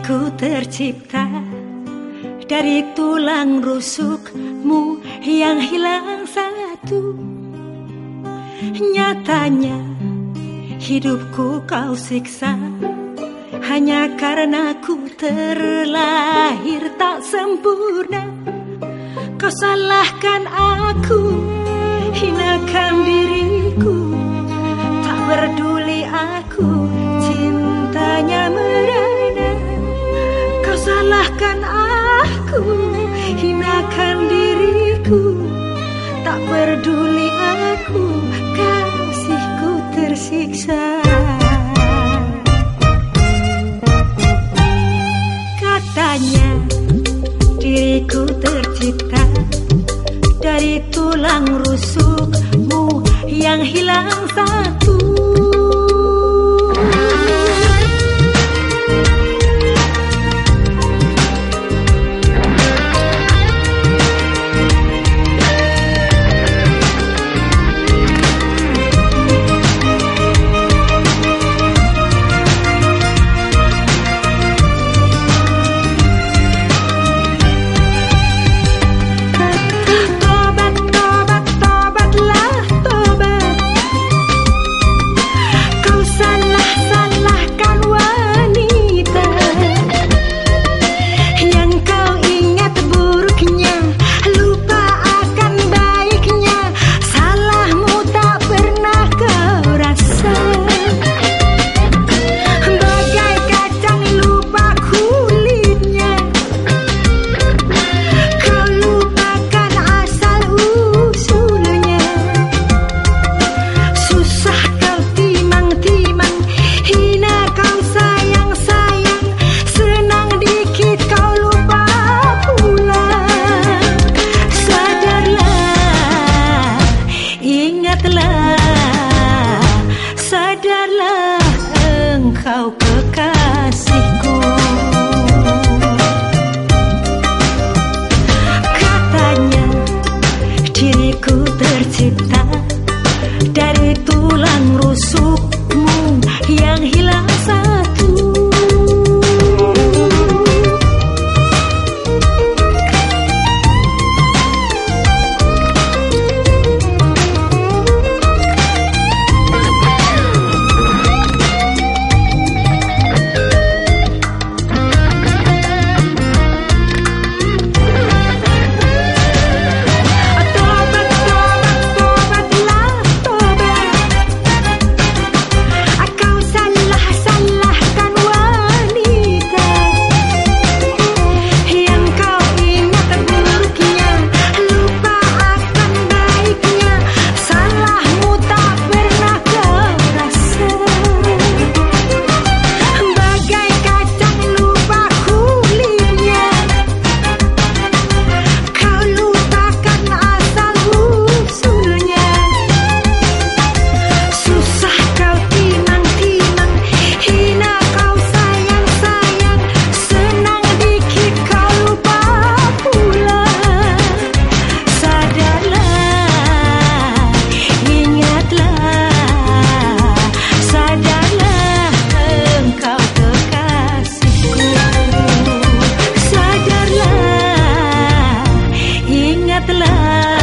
Diriku tercipta dari tulang rusukmu yang hilang satu. Nyatanya hidupku kau siksa hanya karena ku terlahir tak sempurna. Kau salahkan aku, hinakan diriku, tak peduli aku, cintanya merana. Kau salahkan aku, hinakan diriku, tak peduli aku, kasihku tersiksa. Katanya diriku tercipta dari tulang rusukmu yang hilang satu. Sadarlah engkau kekasihku. Katanya diriku tercipta dari tulang rusukmu yang hilang satu. Ingatlah